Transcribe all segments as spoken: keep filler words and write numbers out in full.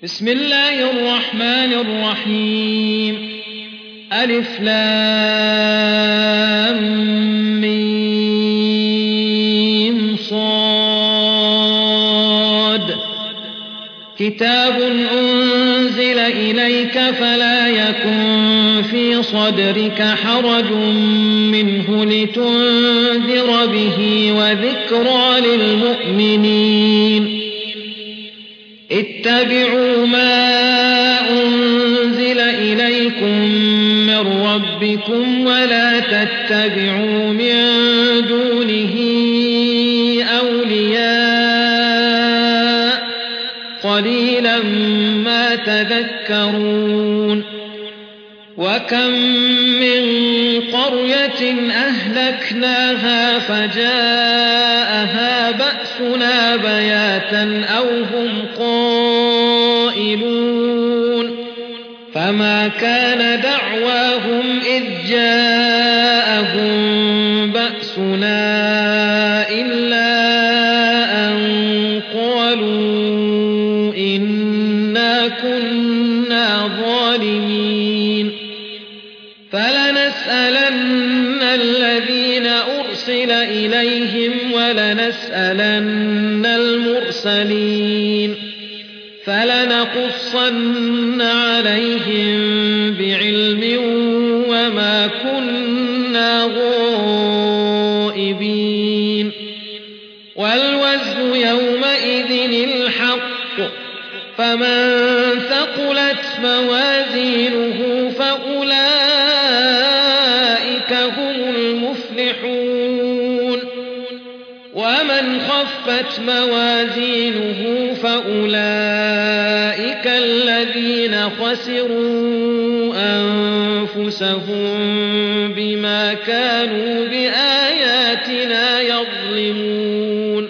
بسم الله الرحمن الرحيم ألف لام ميم صاد كتاب أنزل إليك فلا يكن في صدرك حرج منه لتنذر به وذكرى للمؤمنين اتبعوا ما أنزل إليكم من ربكم ولا تتبعوا من دونه أولياء قليلا ما تذكرون وكم من قرية أهلكناها فجاءها بأسنا بياتا أو هم قائلون فما كان دعواهم إذ جاءهم بأسنا إلا أن قالوا إنا كنا ظالمين فلنسألن الذين أرسل إليهم ولنسألن المرسلين فلنقصن عليهم بعلم وما كنا غائبين والوزن يومئذ الحق فمن ثقلت موازينه فأولئك هم المفلحون ومن خفت موازينه فأولئك الذين خسروا أنفسهم بما كانوا بآياتنا يظلمون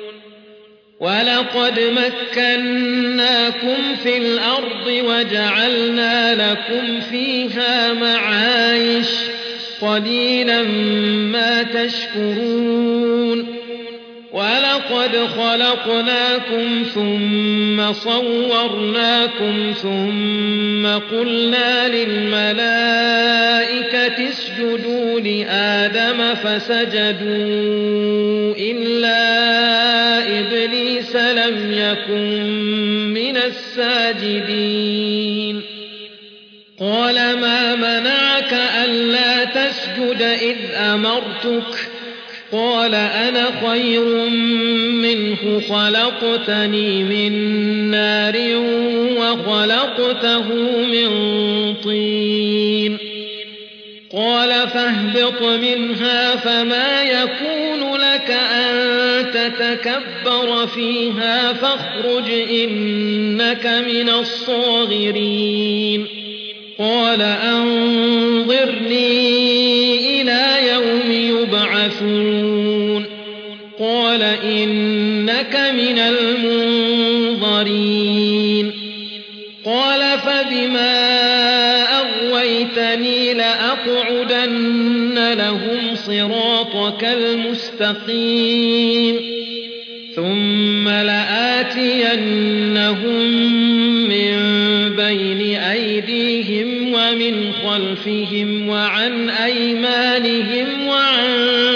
ولقد مكناكم في الأرض وجعلنا لكم فيها معايش قليلا ما تشكرون ولقد خلقناكم ثم صورناكم ثم قلنا للملائكة اسجدوا لآدم فسجدوا إلا إبليس لم يكن من الساجدين قال ما منعك ألا تسجد إذ أمرتك قال أنا خير منه خلقتني من نار وخلقته من طين قال فاهبط منها فما يكون لك أن تتكبر فيها فاخرج إنك من الصاغرين قال أنظرني إلى يوم يبعثون قال إنك من المنظرين قال فبما أغويتني لأقعدن لهم صراطك المستقيم ثم لآتينهم من بين أيديهم ومن خلفهم وعن أيمانهم وعن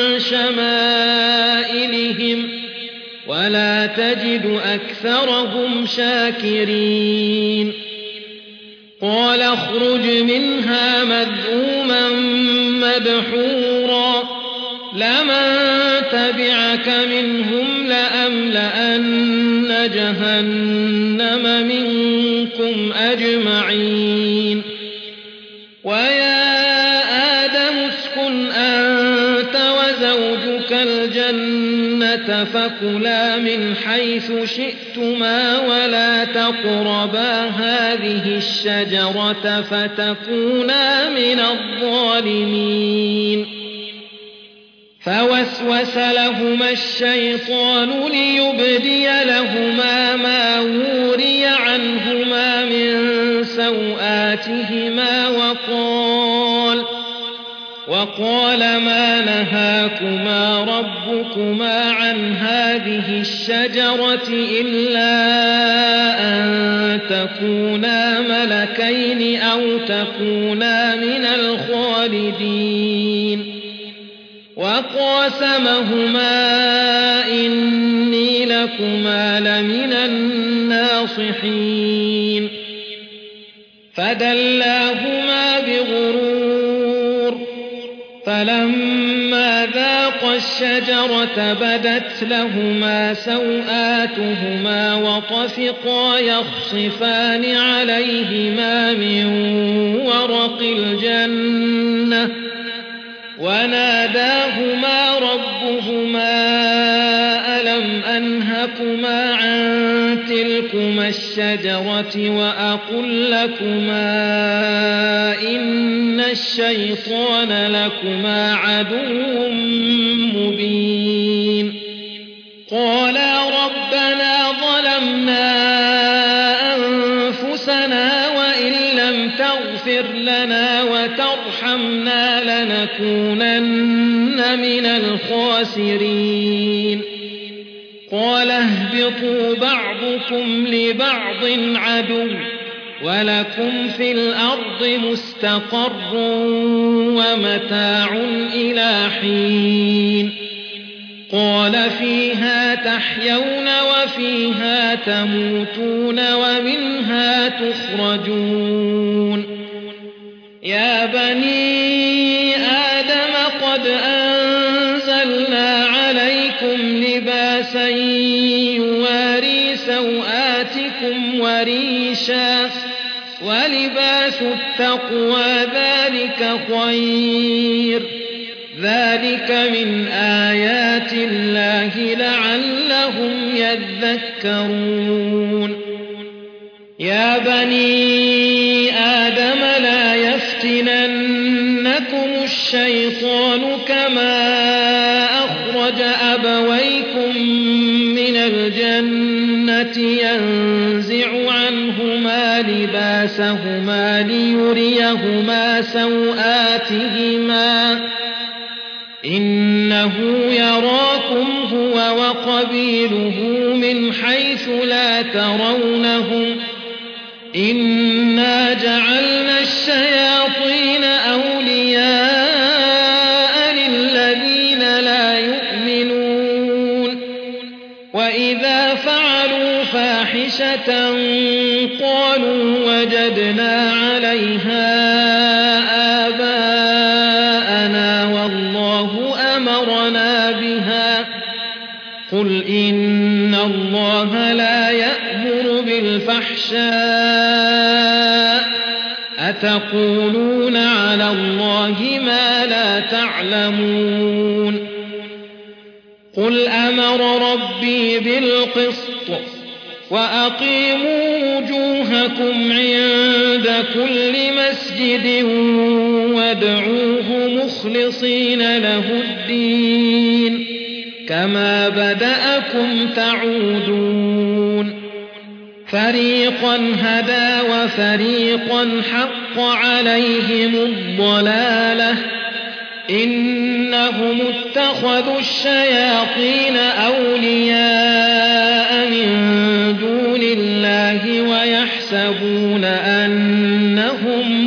شمائلهم ولا تجد أكثرهم شاكرين قال اخرج منها مذءوما مدحورا لمن تبعك منهم لأملأن جهنم منكم أجمعين ويا آدم اسكن أنت وزوجك الجنة فكلا من حيث شئتما ولا تقربا هذه الشجرة فتكونا من الظالمين فوسوس لهما الشيطان ليبدي لهما ما وري عنهما من سوآتهما وقال وقال ما نهاكما ربكما عن هذه الشجرة إلا أن تكونا ملكين أو تكونا من الخالدين وقاسمهما إني لكما لمن الناصحين فدلاهما بغرور فلما ذاقا الشجرة بدت لهما سوآتهما وطفقا يخصفان عليهما من ورق الجنة وناداهما ربهما ألم أنهكما عن تلكما الشجرة وأقل لكما إن الشيطان لكما عدو مبين قالا ربنا ظلمنا أنفسنا وإن لم تغفر لنا وترحمنا لنكونن من الخاسرين قال اهبطوا بعضكم لبعض عدو ولكم في الأرض مستقر ومتاع إلى حين قال فيها تحيون وفيها تموتون ومنها تخرجون يا بني آدم قد أنزلنا عليكم لباسا يواري سوآتكم وريشا ولباس التقوى ذلك خير ذلك من آيات الله لعلهم يذكرون يا بني آدم لا يفتننكم الشيطان كما أخرج أبويكم من الجنة ينزع عنهما لباسهما ليريهما سوآتهما إنه يراكم هو وقبيله من حيث لا ترونهم إنا جعلنا الشياطين أولياء للذين لا يؤمنون وإذا فعلوا فاحشة قالوا وجدنا عليها آباءنا والله أمرنا بها قل إن الله لا يأمر بالفحشاء أتقولون على الله ما لا تعلمون قل أمر ربي بالقسط وأقيموا وجوهكم عند كل مسجد وادعوه مخلصين له الدين كما بدأكم تعودون فريقا هدى وفريقا حق عليهم الضلالة إنهم اتخذوا الشياطين أولياء من دون الله ويحسبون أنهم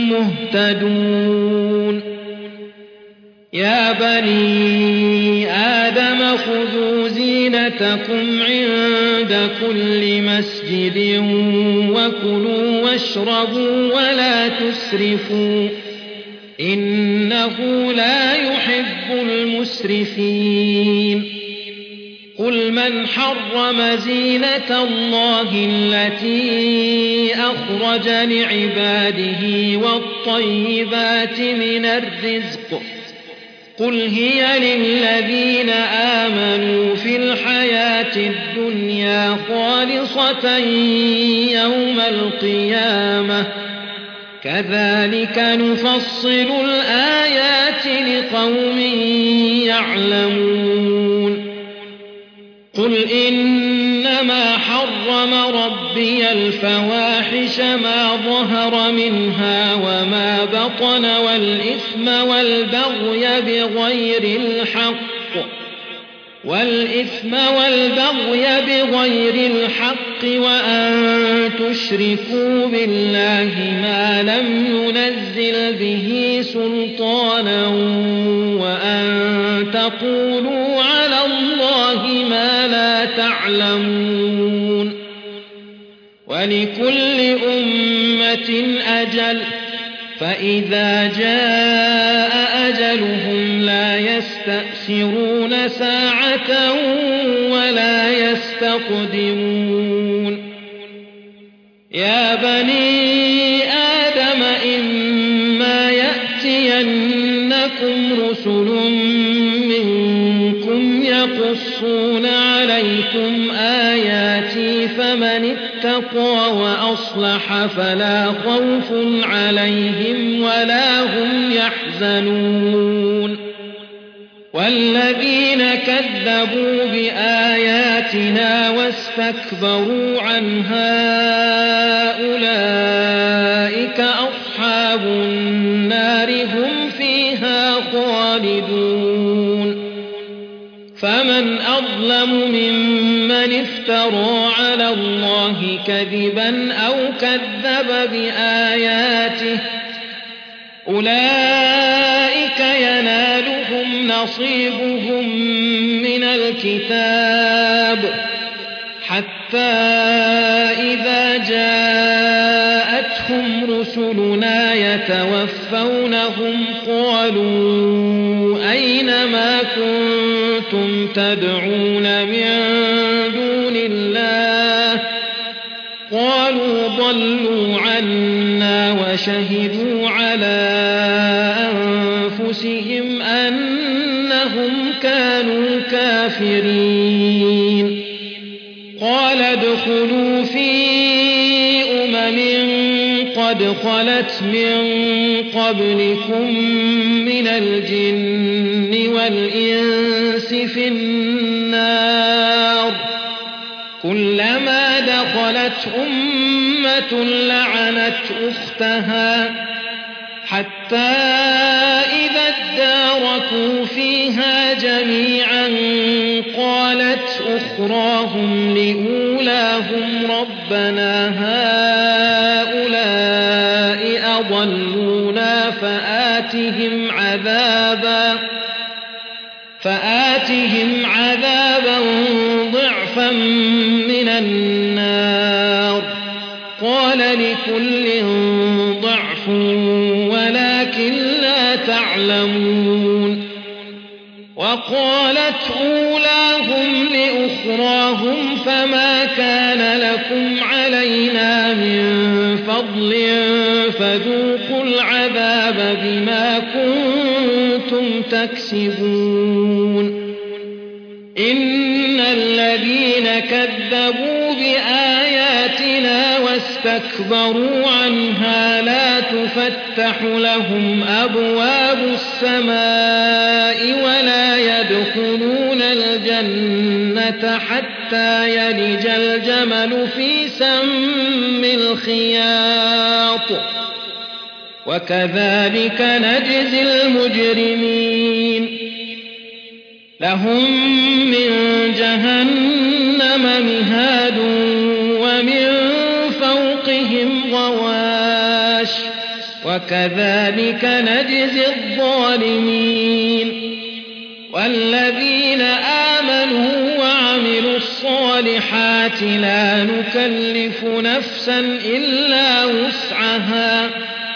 مهتدون يا بني آدم خذوا زينتكم عند كل مسجد وكلوا واشربوا ولا تسرفوا إنه لا يحب المسرفين قل من حرم زينة الله التي أخرج لعباده والطيبات من الرزق قل هي للذين آمنوا في الحياة الدنيا خالصة يوم القيامة كذلك نفصل الآيات لقوم يعلمون قل إنما حرم ربي الفواحش ما ظهر منها وما بطن والإثم والبغي بغير الحق والإثم والبغي بغير الحق وأن تشركوا بالله ما لم ينزل به سلطانا وأن تقولوا على الله ما لا تعلمون ولكل أمة أجل فإذا جاء أجلهم لا يستأخرون ساعة ولا يستقدمون يا بني آدم إما يأتينكم رسل منكم يقصون عليكم آياتي فمن اتقى وأصلح فلا خوف عليهم ولا هم يحزنون والذين كذبوا بآياتنا واستكبروا عنها أولئك أصحاب النار هم فيها خالدون فمن أظلم ممن افترى على الله كذبا أو كذب بآياته أولئك ينالهم نصيبهم من الكتاب حتى إذا جاءتهم رسلنا يتوفونهم قالوا أين ما كنتم تدعون من دون الله قالوا ضلوا عنا وشهدوا على أنفسهم أنهم كانوا كافرين قال ادخلوا في أمم قد خلت من قبلكم من الجن والإنس في النار كلما دخلت أمة لعنت أختها حتى إذا اداركوا فيها جميعا قالت أخراهم لأولاهم ربنا هؤلاء أضلونا فآتهم عذابا فآتهم عذابا ضعفا من النار قال لكل ضعف ولكن لا تعلمون وقالت أولاهم لأخراهم فما كان لكم علينا من فضل فذوقوا العذاب بما كنتم تكسبون إن الذين كذبوا بآياتنا واستكبروا عنها لا تفتح لهم أبواب السماء ولا يدخلون الجنة حتى يلج الجمل في سم الخياط وكذلك نجزي المجرمين لهم من جهنم مهاد ومن فوقهم غواش وكذلك نجزي الظالمين والذين آمنوا وعملوا الصالحات لا نكلف نفسا إلا وسعها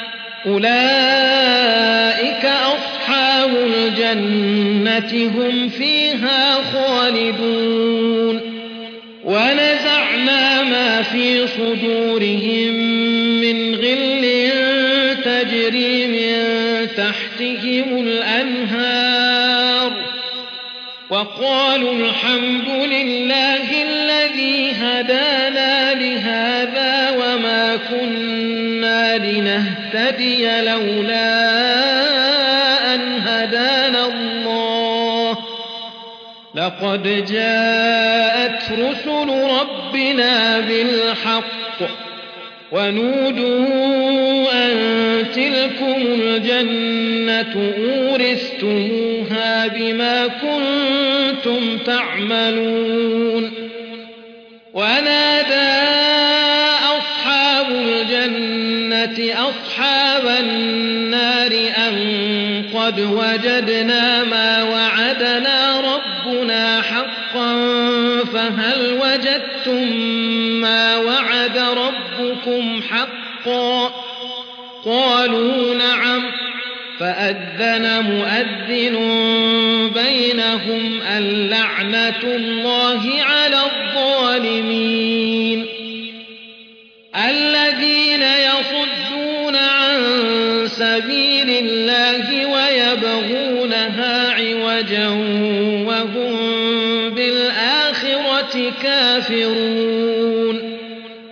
أولئك أصحاب الجنة هم فيها خالدون ونزعنا ما في صدورهم من غل تجري من تحتهم الأنهار وقالوا الحمد لله الذي هدانا لهذا وما كنا لنهتدي لولا أن هدانا الله لقد جاءت رسل ربنا بالحق ونودوا أن تلكم الجنة أورثتموها بما كنتم تعملون ونادى الجنة أصحاب النار أن قد وجدنا ما وعدنا ربنا حقا فهل وجدتم ما وعد ربكم حقا قالوا نعم فأذن مؤذن بينهم اللعنة الله على الظالمين الذين يصدون عن سبيل الله ويبغونها عوجا وهم بالآخرة كافرون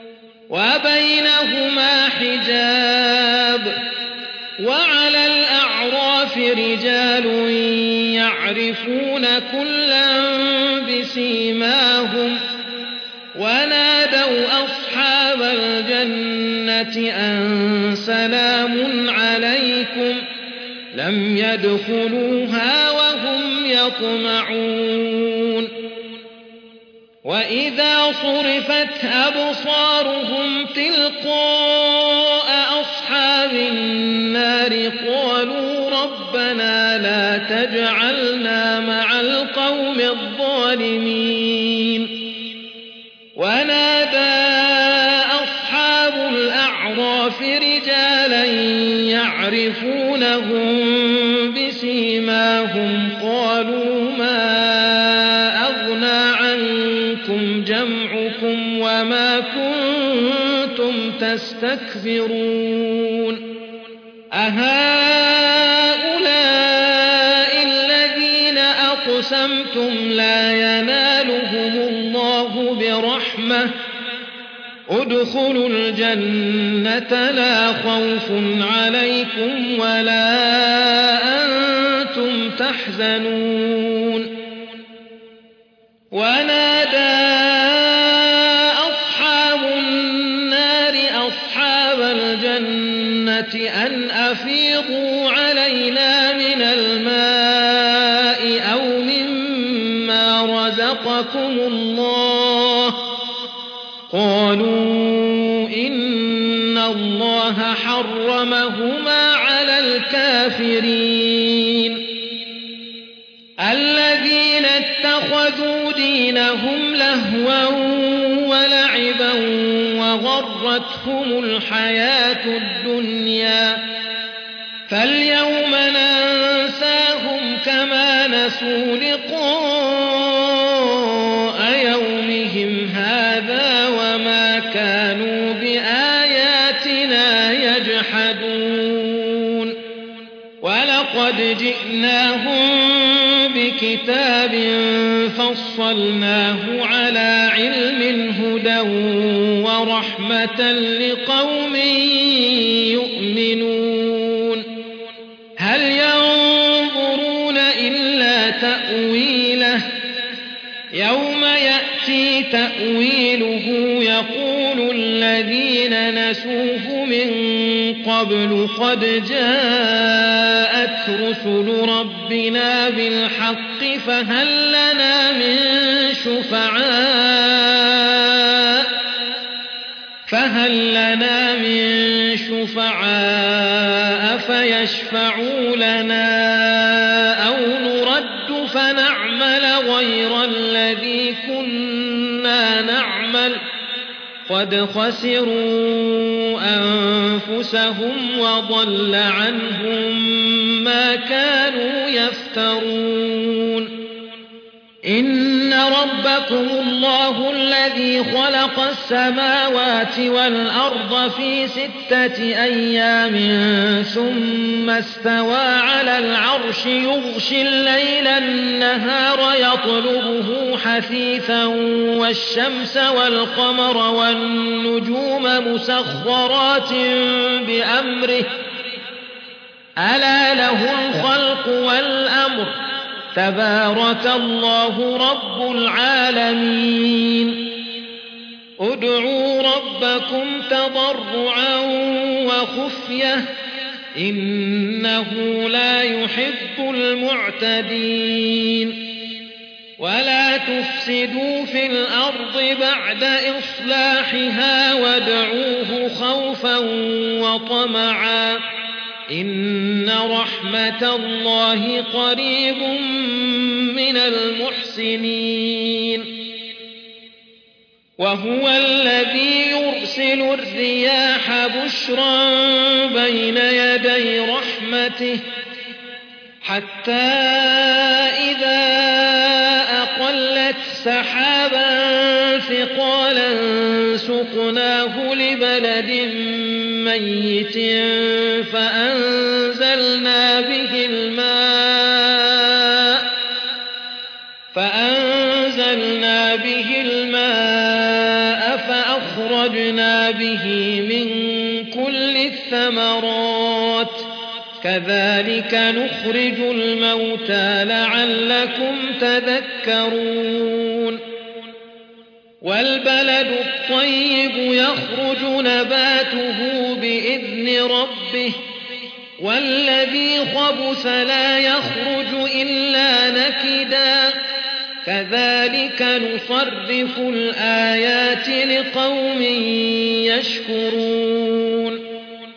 وبينهما حجاب وعلى الأعراف رجال يعرفون كلا بسيماهم ونادوا أصحاب الجنة أن سلام عليكم لم يدخلوها وهم يطمعون وإذا صرفت أبصارهم تلقاء أصحاب النار قالوا ربنا لا تجعلنا مع القوم الظالمين ونادى أصحاب الأعراف رجالا يعرفونهم بسيماهم قالوا ما أغنى عنكم جمعكم وما كنتم تستكبرون أهؤلاء الذين أقسمتم لا ينالهم الله برحمة ادخلوا الجنة لا خوف عليكم ولا أنتم تحزنون ونادى أصحاب النار أصحاب الجنة أن أفيضوا علينا من الماء أو مما رزقكم الله قالوا إن الله حرمهما على الكافرين الذين اتخذوا دينهم لهوا ولعبا وغرتهم الحياة الدنيا فاليوم ننساهم كما نسوا لقاء يومهم هذا وما كانوا بآياتنا يجحدون ولقد جئناهم بكتاب فصلناه على علم هدى ورحمة لقوم يؤمنون هل ينظرون إلا تأويله يوم يأتي تأويله يقول الذين نسوه من قبل قد جاءت رسل ربنا بالحق فهل لنا من شفعاء فهل لنا من شفعاء فيشفعوا لنا أو نرد فنعمل غير الذي كنا نعمل قد خسروا أنفسهم وضل عنهم ما كانوا يفترون إن ربكم الله الذي خلق السماوات والأرض في ستة أيام ثم استوى على العرش يغشي الليل النهار يطلبه حثيثا والشمس والقمر والنجوم مسخرات بأمره ألا له الخلق والأمر تبارك الله رب العالمين ادعوا ربكم تضرعا وخفية إنه لا يحب المعتدين ولا تفسدوا في الأرض بعد إصلاحها وادعوه خوفا وطمعا إن رحمة الله قريب من المحسنين وهو الذي يرسل الرياح بشرا بين يدي رحمته حتى إذا أقلت سحابا ثقالا سقناه لبلد ميت فأنزلنا به الماء فأنزلنا به الماء فأخرجنا به من كل الثمرات كذلك نخرج الموتى لعلكم تذكرون والبلد الطيب يخرج نباته بإذن ربه والذي خبث لا يخرج إلا نكدا كذلك نصرف الآيات لقوم يشكرون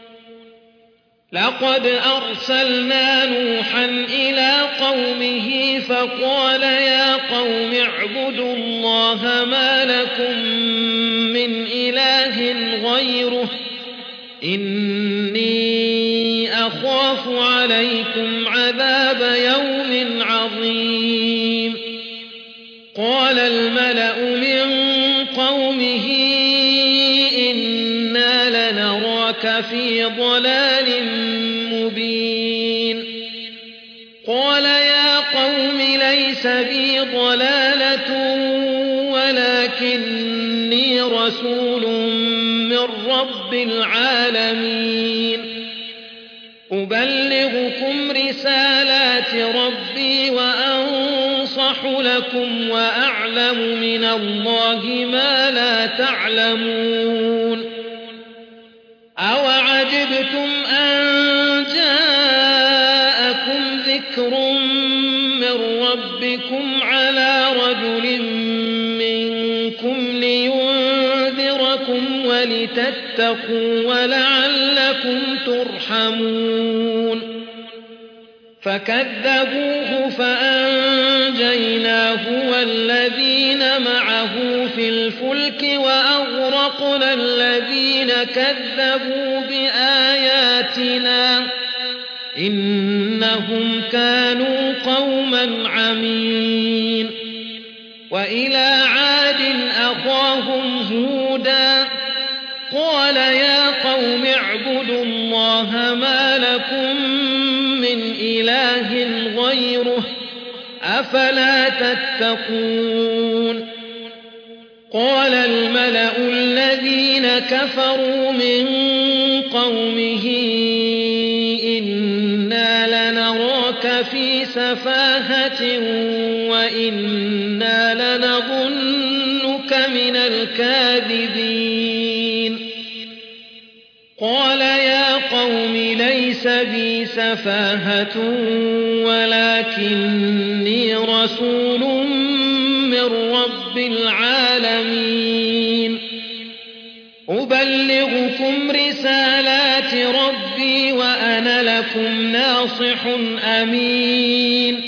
لقد أرسلنا نوحا إلى قومه فقال يا قوم اعبدوا الله ما لكم من إله غيره إني أخاف عليكم عذاب يوم عظيم قال الملأ من قومه إنا لنراك في ضلال مبين قال يا قوم ليس بي ضلالة ولكني رسول من رب العالمين أبلغكم رسالات ربي وأنصح لكم وأعلم من الله ما لا تعلمون أوعجبتم أن جاءكم ذكر من ربكم على رجل منكم لينذركم ولتتقوا ولعلكم ترحمون فكذبوه فأنجيناه والذين معه في الفلك وأغرقنا الذين كذبوا بآياتنا إنهم كانوا قوما عمين وإلى عاد أخاهم هودا قال يا قوم اعبدوا الله ما لكم من إله غيره أفلا تتقون قال الملأ الذين كفروا من قومه إنا لنراك في سفاهة وإنا لنظنك من الكاذبين قال يا قوم ليس بي سفاهة ولكني رسول من رب العالمين أبلغكم رسالات ربي وأنا لكم ناصح أمين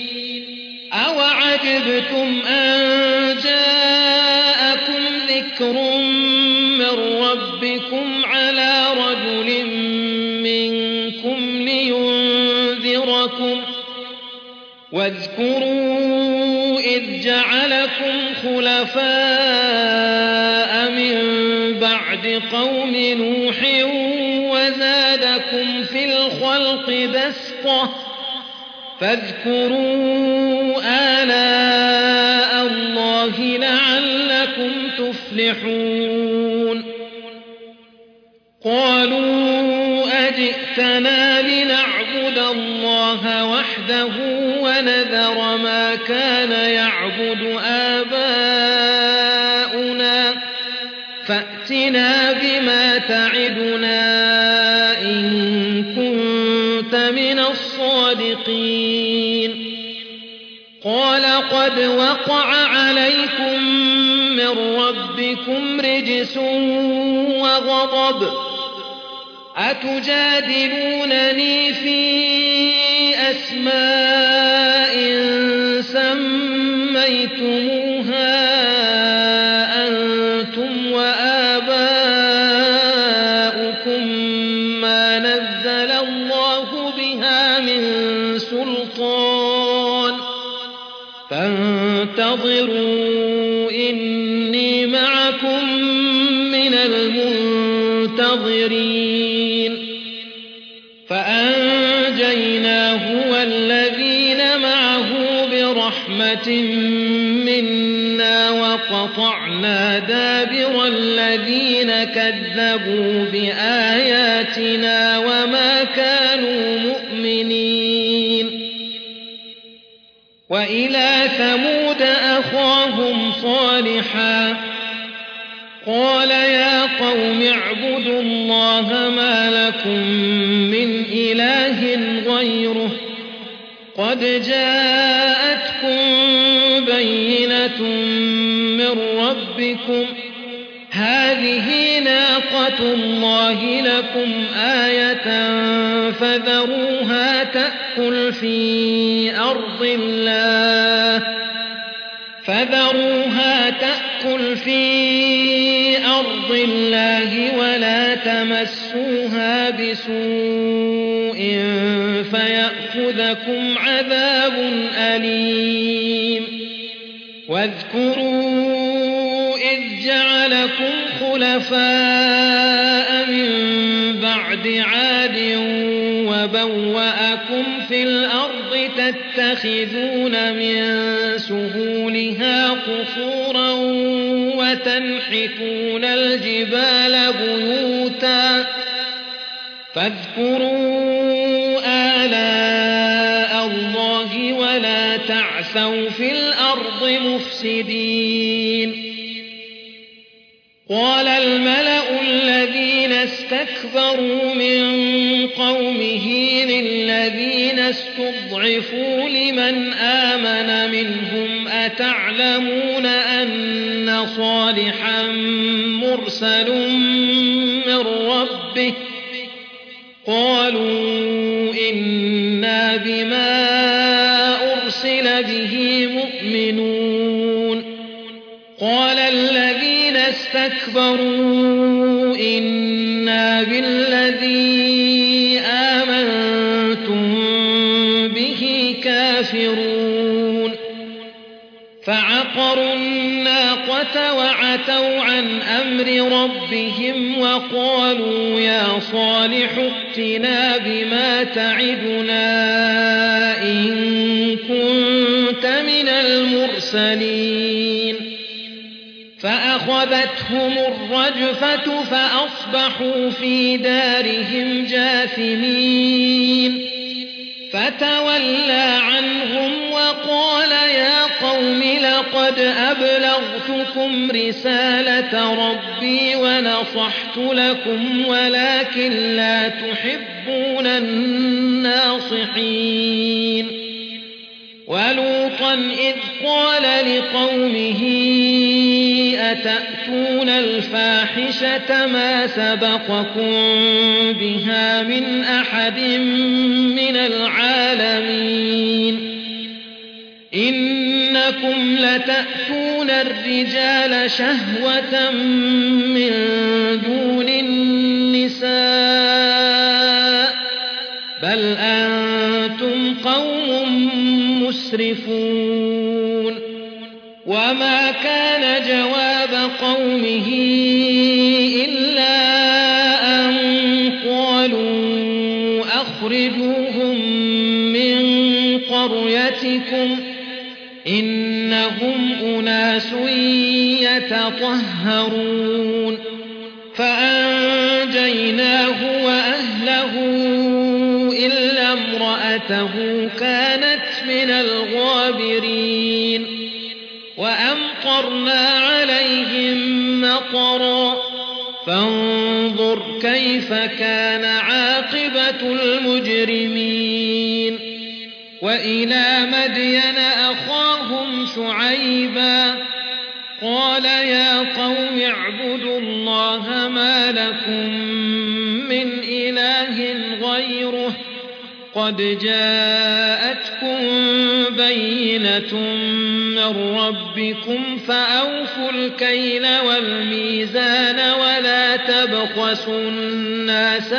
أوعجبتم أن جاءكم ذكر من ربكم على رجل منكم لينذركم واذكروا إذ جعلكم خلفاء من بعد قوم نوح وزادكم في الخلق بسطة فاذكروا آلاء الله لعلكم تفلحون قالوا أجئتنا لنعبد الله وحده ونذر ما كان يعبد آباؤنا فأتنا بما تعدنا إن كنت من الصادقين قال قد وقع عليكم من ربكم رجس وغضب أتجادلونني في أسماء سميتموها أنتم وآباؤكم ما نزل الله بها من سلطان فانتظروا إني معكم من المنتظرين فأنجيناه والذين معه برحمة منا وقطعنا دابر الذين كذبوا بآياتنا وما كانوا مؤمنين وإلى ثمود أخاهم صالحا قال يا قوم اعبدوا الله ما لكم من إله غيره قد جاءتكم بينة من ربكم هذه ناقة الله لكم آية فذروها تأكل في أرض الله فذروها تأكل في أرض الله ولا تمسوها بسوء فيأخذكم عذاب أليم واذكروا إذ جعلكم خلفاء من بعد عاد وبوأكم في الأرض تتخذون من سهولها قصورا وتنحتون الجبال بيوتا فاذكروا آلاء الله ولا تعثوا في الأرض مفسدين قال الملأ الذين استكبروا من قومه للذين استضعفوا لمن آمن منهم أتعلمون أن صالحا مرسل من ربه قالوا إنا بما أرسل به مؤمنون قال الذين استكبروا إنا بالذي آمنتم به كافرون فعقروا الناقة وعتوا عن أمر ربهم وقالوا يا صالح ائتنا بما تعدنا إن كنت من المرسلين فأخذتهم الرجفة فأصبحوا في دارهم جاثمين فتولى عنهم وقال يا قوم لقد أبلغتكم رسالة ربي ونصحت لكم ولكن لا تحبون الناصحين ولوطا إذ قال لقومه أتأتون الفاحشة ما سبقكم بها من أحد من العالمين إنكم لتأتون الرجال شهوة من دون النساء بل أنتم قوم مسرفون وما كان جواب قومه إلا أن قالوا أخرجوهم من قريتكم إنهم أناس يتطهرون فأنجيناه وأهله إلا امرأته كانت من الغابرين وأمطرنا عليهم مطرا فانظر كيف كان عاقبة المجرمين وإلى مدين أخاهم شعيبا قال يا قوم اعبدوا الله ما لكم من إله غيره قد جاءتكم بينة من ربكم فأوفوا الكيل والميزان ولا تبخسوا الناس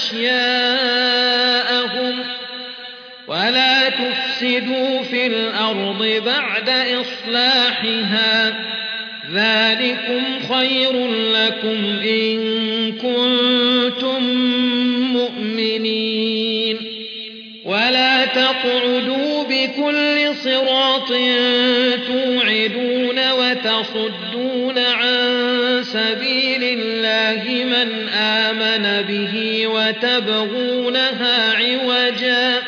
أشياءهم ولا تفسدوا في الأرض بعد إصلاحها ذلكم خير لكم إن كنتم مؤمنين ولا تقعدوا بكل صراط توعدون وتصدون عن سبيل الله من آمن به وتبغونها عوجا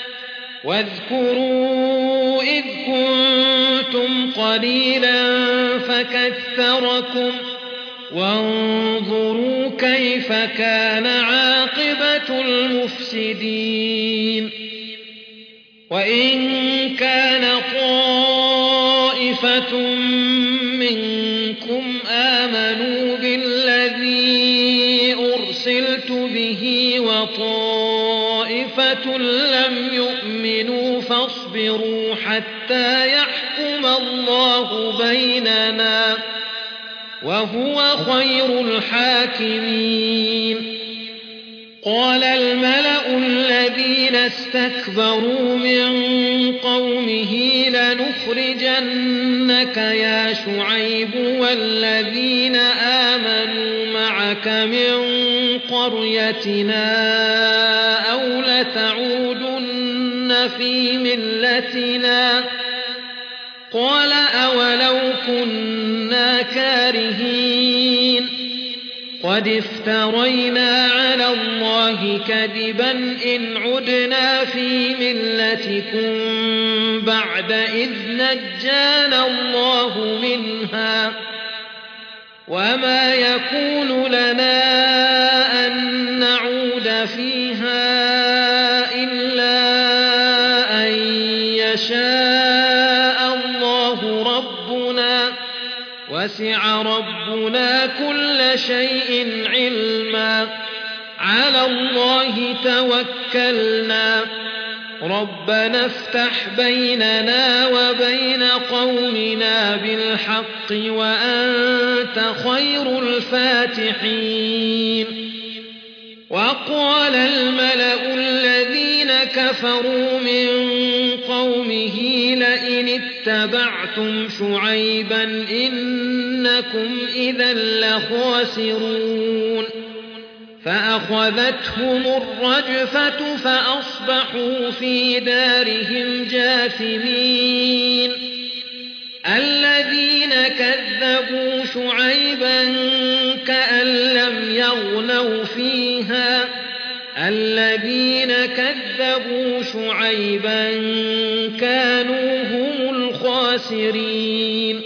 واذكروا إذ كنتم قليلا فكثركم وانظروا كيف كان عاقبة المفسدين وإن كان طائفة منكم آمنوا بالذي أرسلت به وطائفة لم يؤمنوا فاصبروا حتى يحكم الله بيننا وهو خير الحاكمين قال الملأ الذين استكبروا من قومه لنخرجنك يا شعيب والذين آمنوا معك من قريتنا أو لتعودن في ملتنا قال أولو كنا كارهين قد افترينا على الله كذبا إن عدنا في ملتكم بعد إذ نجانا الله منها وما يكون لنا أن نعود فيها إلا أن يشاء الله ربنا وسع ربنا كل شيء علما على الله توكلنا ربنا افتح بيننا وبين قومنا بالحق وأنت خير الفاتحين وقال الملأ الذين كفروا من قومه لئن اتبعتم شعيبا إنكم إذا لخاسرون فأخذتهم الرجفة فأصبحوا في دارهم جاثمين الذين كذبوا شعيبا كأن لم يغنوا فيها الذين كذبوا شعيبا كانوا هم الخاسرين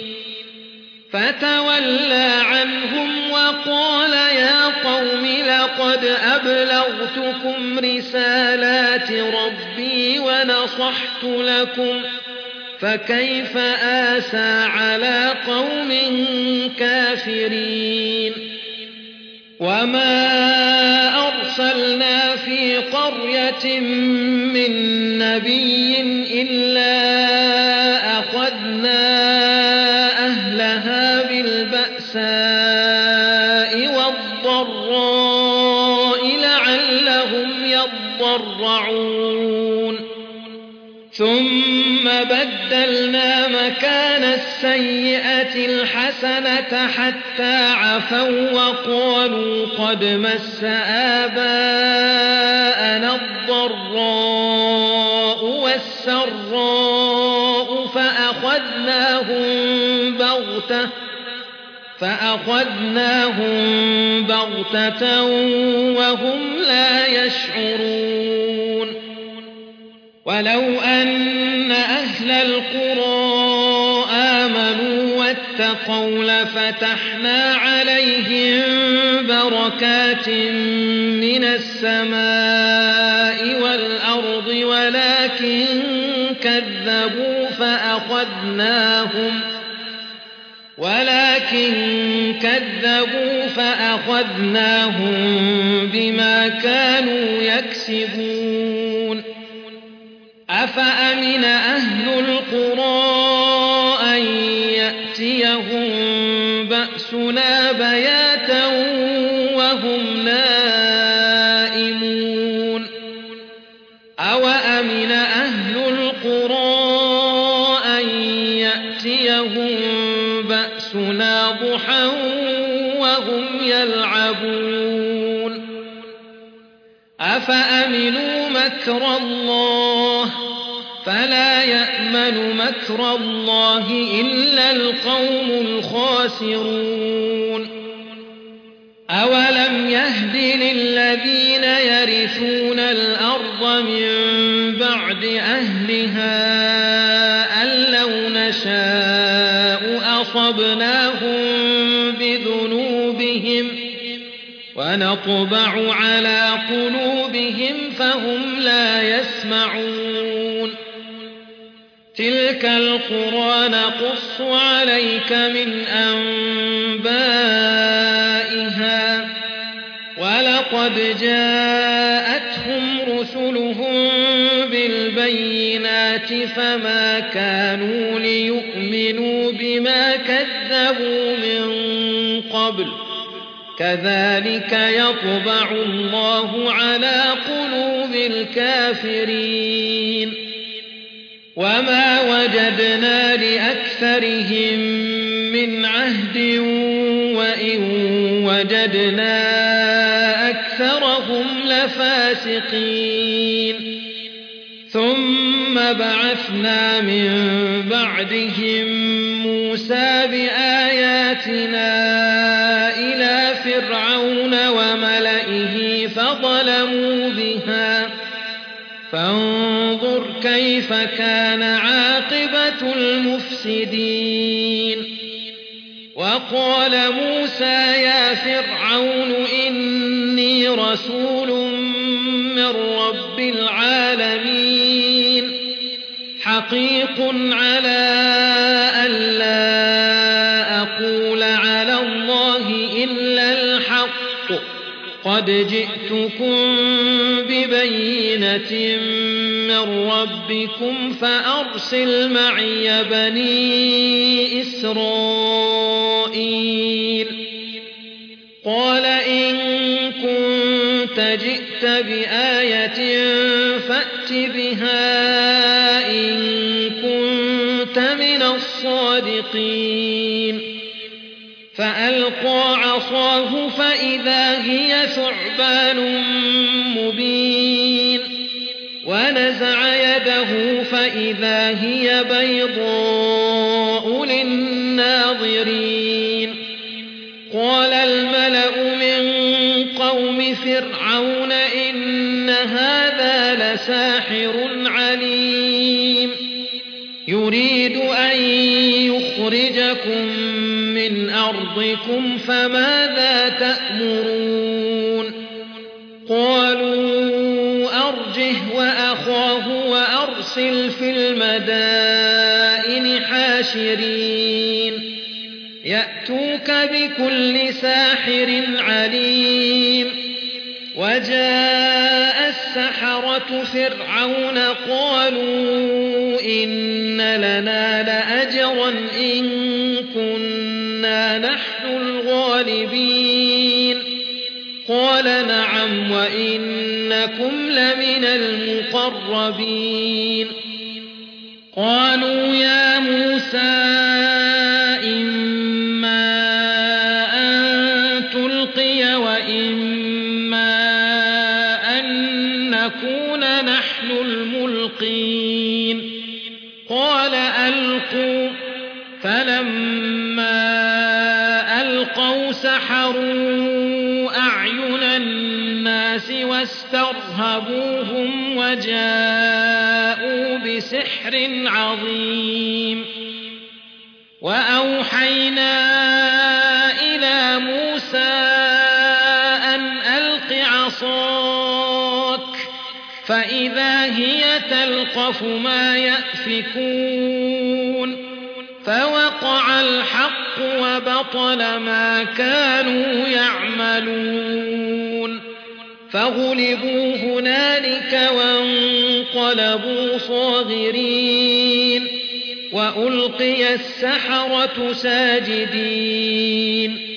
فتولى عنهم وقال يا قوم لقد أبلغتكم رسالات ربي ونصحت لكم فكيف آسى على قوم كافرين وما أرسلنا في قرية من نبي إلا أخذنا أهلها بالبأساء والضراء لعلهم يضرعون ثم بدلنا مكان السيئة الحسنة حتى عفوا وقالوا قد مس آباءنا الضراء والسراء فأخذناهم بغتة فأخذناهم بغتة وهم لا يشعرون ولو أن أهل القرى آمنوا واتقوا لفتحنا عليهم بركات من السماء والأرض ولكن كذبوا فأخذناهم ولكن كذبوا فأخذناهم بما كانوا يكسبون أفأمن أهل القرى أن يأتيهم بأسنا بياتا وهم نائمون أوأمن أهل القرى أن يأتيهم بأسنا ضحى وهم يلعبون أفأمنوا مكر الله فلا يأمن مكر الله إلا القوم الخاسرون أولم يهد للذين يرثون الأرض من بعد أهلها أن لو نشاء أصبناهم بذنوبهم ونطبع على قلوبهم فهم لا يسمعون تلك القرى نقص عليك من أنبائها ولقد جاءتهم رسلهم بالبينات فما كانوا ليؤمنوا بما كذبوا من قبل كذلك يطبع الله على قلوب الكافرين وما وجدنا لأكثرهم من عهد وإن وجدنا أكثرهم لفاسقين ثم بعثنا من بعدهم موسى بآياتنا إلى فرعون وملئه فظلموا بها فانظر كيف كان عاقبة المفسدين وقال موسى يا فرعون إني رسول من رب العالمين حقيق على ألا أقول على الله إلا الحق قد جئتكم ببينة من ربكم فأرسل معي بني إسرائيل قال إن كنت جئت بآية فأت بها إن كنت من الصادقين فألقى عصاه فإذا هي ثعبان مبين ونزع يده فإذا هي بيضاء للناظرين قال الملأ من قوم فرعون إن هذا لساحر عليم يريد أن يخرجكم من أرضكم فماذا تأمرون قالوا أرجه وأخاه وأرسل في المدائن حاشرين يأتوك بكل ساحر عليم وجاء السحرة فرعون قالوا إن لنا لأجرا إن كنا نحن الغالبين قال نعم وإنكم لمن المقربين قالوا يا موسى إما أن تلقي وإما أن نكون نحن الملقين قال ألقوا فلما ألقوا سحروا أعين الناس واسترهبوهم وجاءوا بسحر عظيم وأوحينا إلى موسى أن ألق عصاك فإذا هي تلقف ما يأفكون فوقع الحق وبطل ما كانوا يعملون فغلبوا هنالك وانقلبوا صاغرين وألقي السحرة ساجدين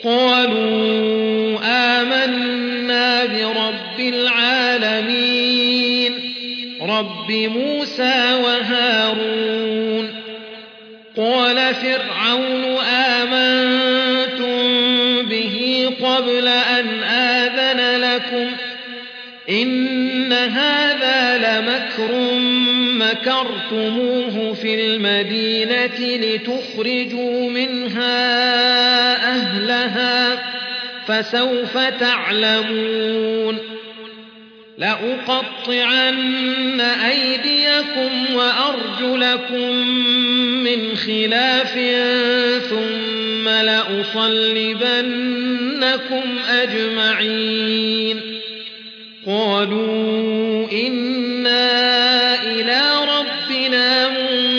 قالوا آمنا برب العالمين رب موسى وهارون قال فرعون آمنتم به قبل أن آذن لكم إن هذا لمكر مكرتموه في المدينة لتخرجوا منها أهلها فسوف تعلمون لأقطعن أيديكم وأرجلكم من خلاف ثم لأصلبنكم أجمعين قالوا إنا إلى ربنا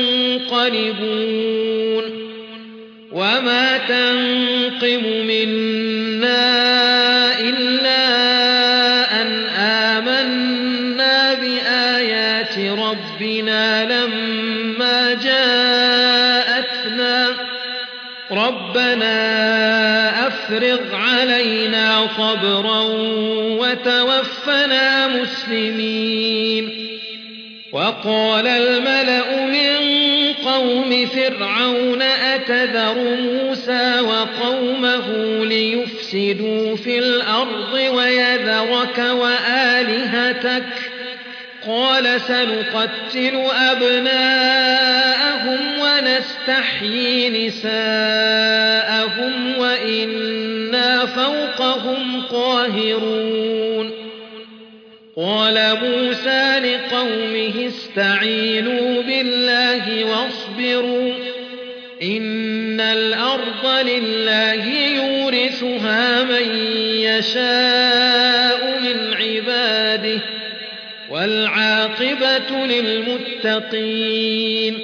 منقلبون وما تنقم منا إلا أن آمنا بآيات ربنا لما جاءتنا ربنا أفرغ علينا صبرا وتوفنا مسلمين وقال الملأ من قوم فرعون أتذر موسى وقومه ليفسدوا في الأرض ويذرك وآلهتك قال سنقتل أبناءهم ونستحيي نساءهم وإنا فوقهم قاهرون قال موسى لقومه استعينوا بالله واصبروا إن الأرض لله يورثها من يشاء من عباده والعاقبة للمتقين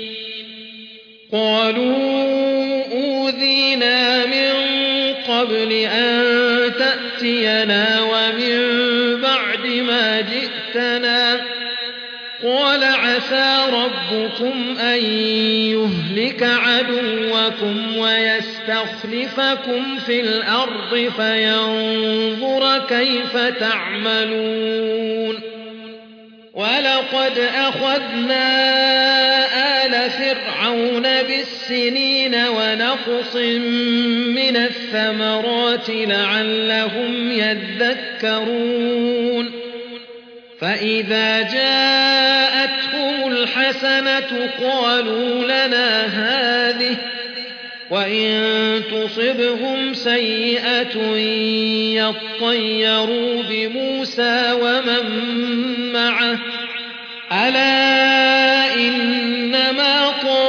قالوا أوذينا من قبل أن تأتينا ومن بعد ما جئتنا قال عسى ربكم أن يهلك عدوكم ويستخلفكم في الأرض فينظر كيف تعملون ولقد أخذنا آل فرعون بالسنين ونقص من الثمرات لعلهم يذكرون فإذا جاءتهم الحسنة قالوا لنا هذه وإن تصبهم سيئة يطيروا بموسى ومن معه ألا إنما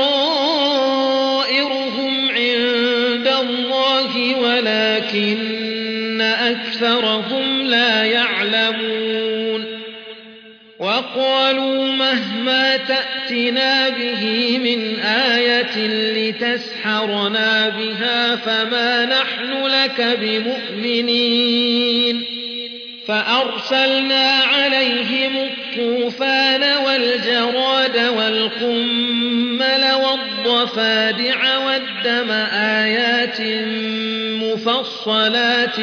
طائرهم عند الله ولكن أكثرهم لا يعلمون وقالوا مهما تأتنا به من آية لتسحرنا بها فما نحن لك بمؤمنين فأرسلنا عليهم الطوفان والجراد والقمل والضفادع والدم آيات مفصلات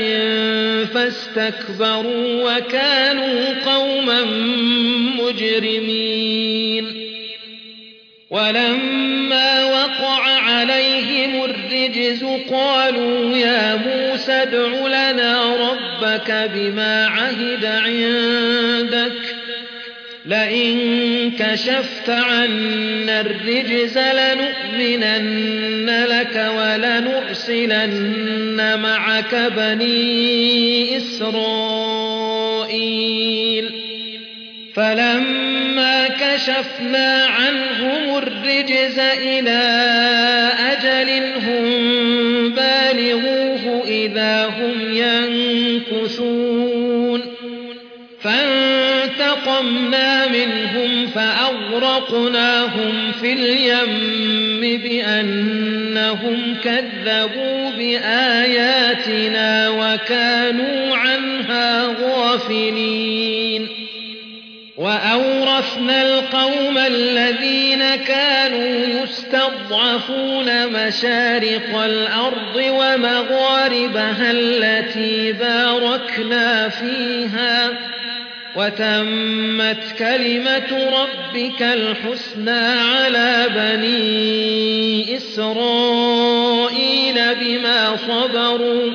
فاستكبروا وكانوا قوما مجرمين ولما وقع عليهم الرجز قالوا يا موسى ادع لنا ربك بما عهد عندك لئن كشفت عنا الرجز لنؤمنن لك ولنرسلن معك بني إسرائيل فلما كشفنا عنهم الرجز إلى أجل هم بالغوه إذا هم ينكثون فانتقمنا فانتقمنا منهم فأغرقناهم في اليم بأنهم كذبوا بآياتنا وكانوا عنها غافلين وأورثنا القوم الذين كانوا يستضعفون مشارق الأرض ومغاربها التي باركنا فيها وتمت كلمة ربك الحسنى على بني إسرائيل بما صبروا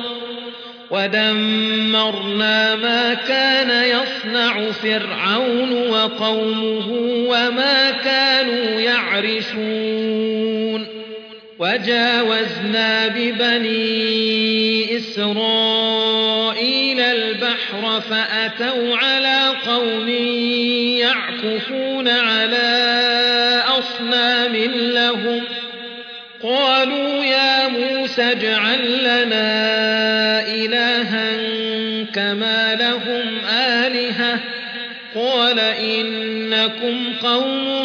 ودمرنا ما كان يصنع فرعون وقومه وما كانوا يعرشون وجاوزنا ببني إسرائيل البحر فأتوا على قوم يعكفون على أصنام لهم قالوا يا موسى اجعل لنا إلها كما لهم آلهة قال إنكم قوم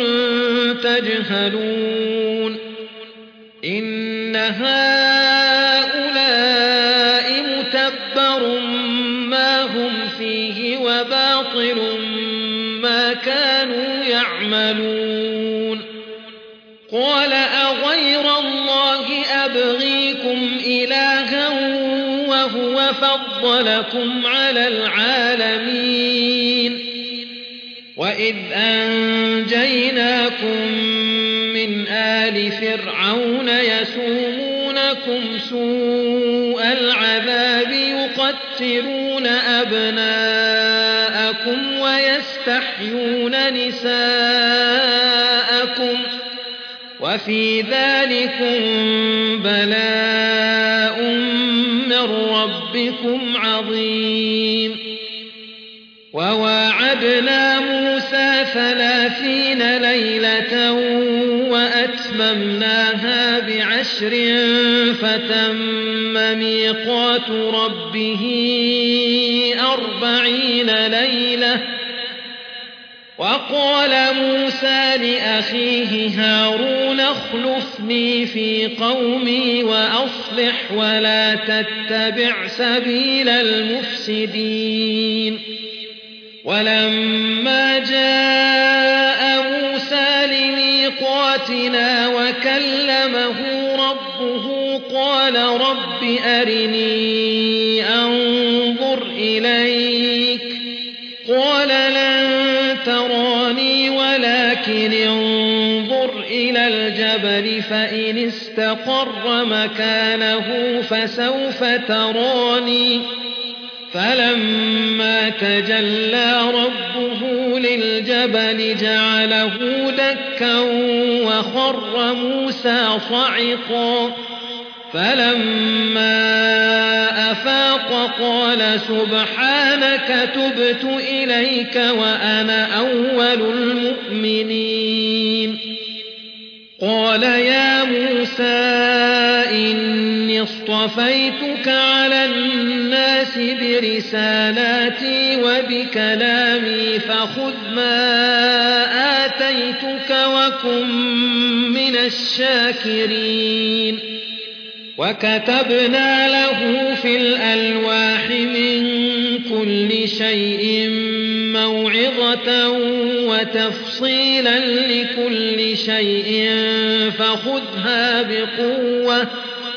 تجهلون إن هؤلاء متبر ما هم فيه وباطل ما كانوا يعملون قال أغير الله أبغيكم إلها وهو فضلكم على العالمين وإذ أنجيناكم من آل فرعون يسومونكم سوء العذاب يقتلون أبناءكم ويستحيون نساءكم وفي ذلكم بلاء من ربكم عظيم وواعدنا موسى ثلاثين ليلة وأتممناها بعشر فتم ميقات ربه أربعين ليلة وقال موسى لأخيه هارون اخلفني في قومي وأصلح ولا تتبع سبيل المفسدين ولما جاء موسى لميقاتنا وكلمه ربه قال رب أرني أنظر إليك قال لن تراني ولكن انظر إلى الجبل فإن استقر مكانه فسوف تراني فلما تجلى ربه للجبل جعله دكا وخر موسى صعقا فلما أفاق قال سبحانك تبت إليك وأنا أول المؤمنين قال يا موسى إني اصطفيتك على الناس برسالاتي وبكلامي فخذ ما آتيتك وكن من الشاكرين وكتبنا له في الألواح من كل شيء موعظة وتفصيلا لكل شيء فخذها بقوة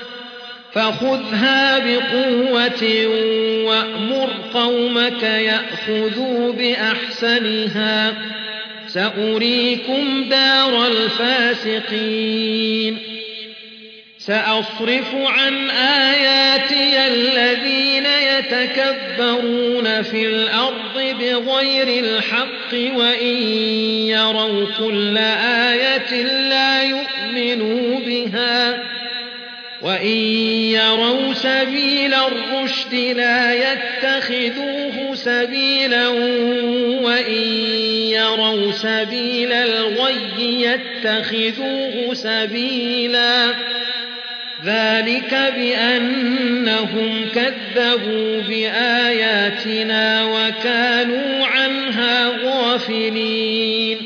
فخذها بقوة وأمر قومك يأخذوا بأحسنها سأريكم دار الفاسقين سأصرف عن آياتي الذين يتكبرون في الأرض بغير الحق وإن يروا كل آية لا يؤمنوا بها وإن يروا سبيل الرشد لا يتخذوه سبيلا وإن يروا سبيل الغي يتخذوه سبيلا ذلك بأنهم كذبوا بآياتنا وكانوا عنها غافلين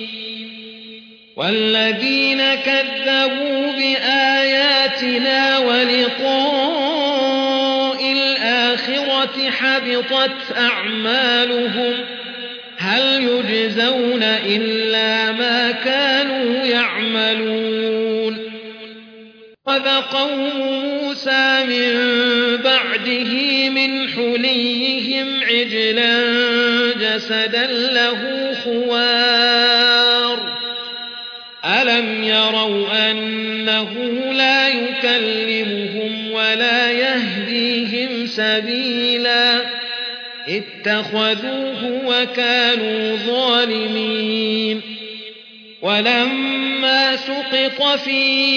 والذين كذبوا بآياتنا ولقاء الآخرة حبطت أعمالهم هل يجزون إلا ما كانوا يعملون وذ قوم موسى من بعده من حليهم عجلا جسدا له خوار ألم يروا أنه لا يكلمهم ولا يهديهم سبيلا اتخذوه وكانوا ظالمين ولما سقط في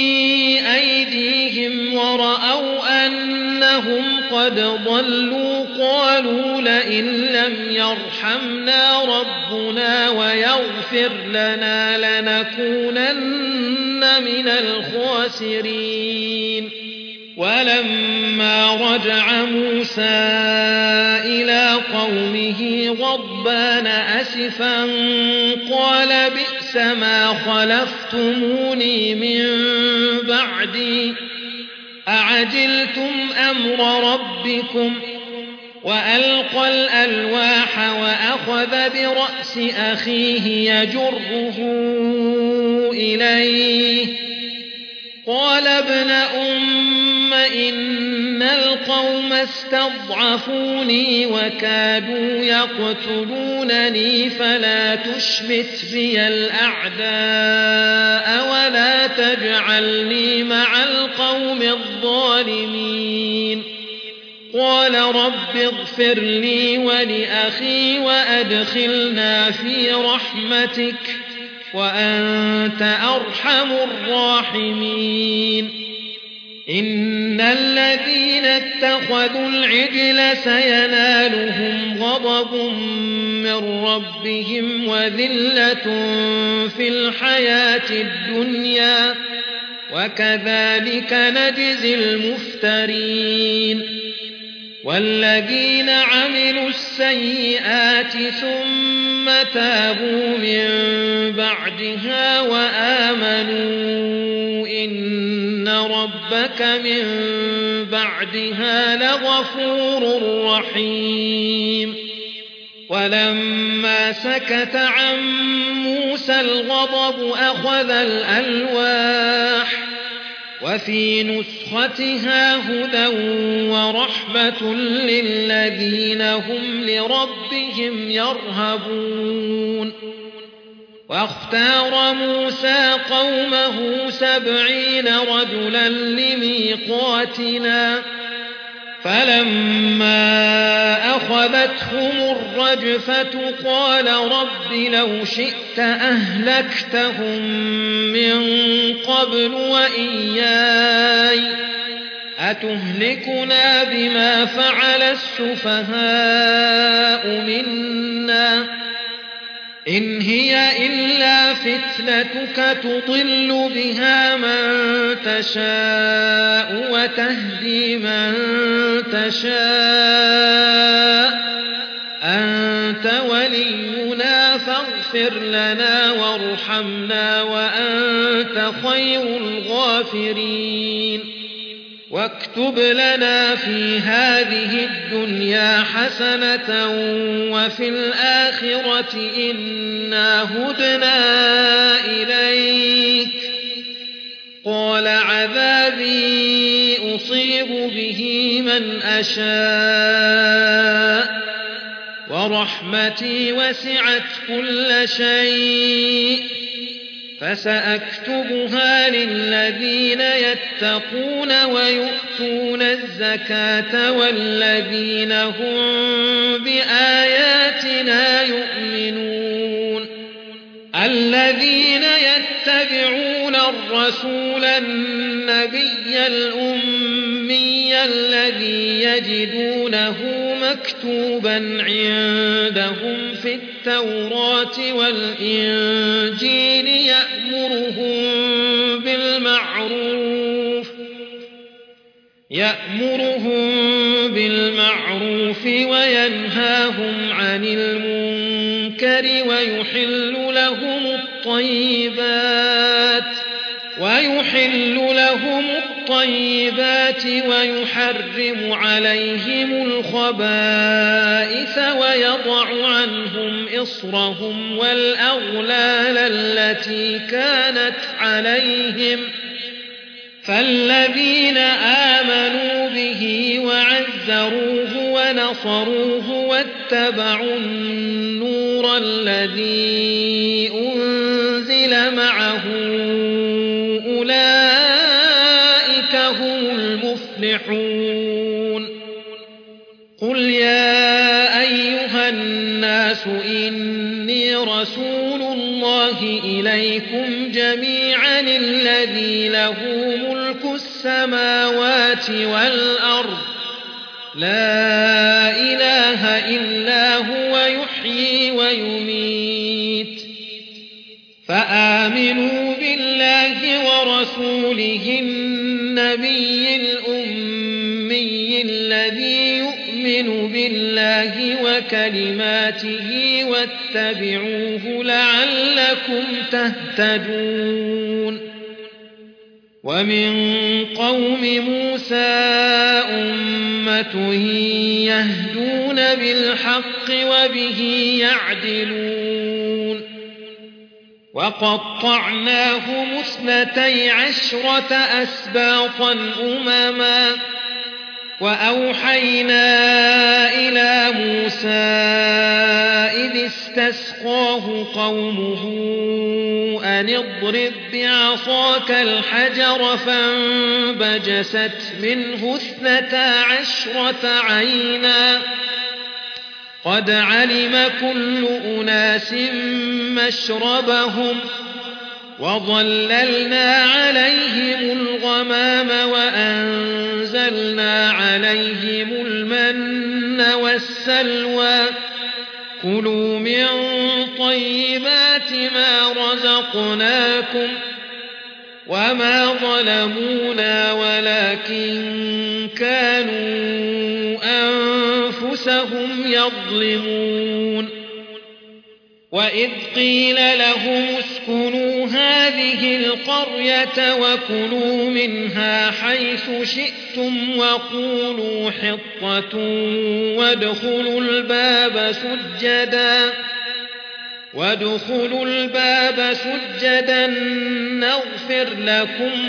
أيديهم ورأوا أنهم قد ضلوا قالوا لئن لم يرحمنا ربنا ويغفر لنا لنكونن من الخاسرين ولما رجع موسى إلى قومه غضبان أسفا قال بئس ما خلفتموني من بعدي أعجلتم أمر ربكم وألقى الألواح وأخذ برأس أخيه يجره إليه قال ابن أم إن القوم استضعفوني وكادوا يقتلونني فلا تشمت بي الأعداء ولا تجعلني مع القوم الظالمين قال رب اغفر لي ولأخي وأدخلنا في رحمتك وأنت أرحم الراحمين إن الذين اتخذوا العجل سينالهم غضب من ربهم وذلة في الحياة الدنيا وكذلك نجزي المفترين والذين عملوا السيئات ثم تابوا من بعدها وآمنوا إن ربك من بعدها لغفور رحيم ولما سكت عن موسى الغضب أخذ الألواح وفي نسختها هدى ورحمة للذين هم لربهم يرهبون واختار موسى قومه سبعين رجلا لميقاتنا فلما أخذتهم الرجفة قال رب لو شئت أهلكتهم من قبل وإياي أتهلكنا بما فعل السفهاء منا إن هي إلا فتنتك تضل بها من تشاء وتهدي من تشاء أنت ولينا فاغفر لنا وارحمنا وأنت خير الغافرين واكتب لنا في هذه الدنيا حسنة وفي الآخرة إنا هدنا إليك قال عذابي أصيب به من أشاء ورحمتي وسعت كل شيء فسأكتبها للذين يتقون ويؤتون الزكاة والذين هم بآياتنا يؤمنون الذين يتبعون الرسول النبي الأمي الذي يجدونه مكتوبا عندهم في التوراة والإنجيل يأمرهم بالمعروف يأمرهم بالمعروف وينهاهم عن المنكر ويحل لهم الطيبات ويحل لهم الطيبات ويحرم عليهم الخبائث ويضع عنهم إصرهم والأغلال التي كانت عليهم فالذين آمنوا به وعزروه ونصروه واتبعوا النور الذي أنزل معه أولئك هم المفلحون قل يا أيها الناس إني رسول الله إليكم جميعا الذي له ملك السماوات والأرض لا إله إلا هو يحيي ويميت فآمنوا بالله ورسوله النبي الأمي الذي يؤمن بالله وكلماته واتبعوه لعلكم تهتدون ومن قوم موسى أمة يهدون بالحق وبه يعدلون وقطعناهم اثنتي عشرة أسباطا أمما وأوحينا إلى موسى إذ استسقاه قومه أن اضرب بعصاك الحجر فانبجست منه اثنتا عشرة عينا قد علم كل أناس مشربهم وظللنا عليهم الغمام وأنزلنا عليهم المن والسلوى كلوا من طيبات ما رزقناكم وما ظلمونا ولكن كانوا أنفسهم يظلمون وإذ قيل لهم اسكنوا هذه القرية وكلوا منها حيث شئتم وقولوا حطة وادخلوا الباب سجدا وادخلوا الباب سجدا نغفر لكم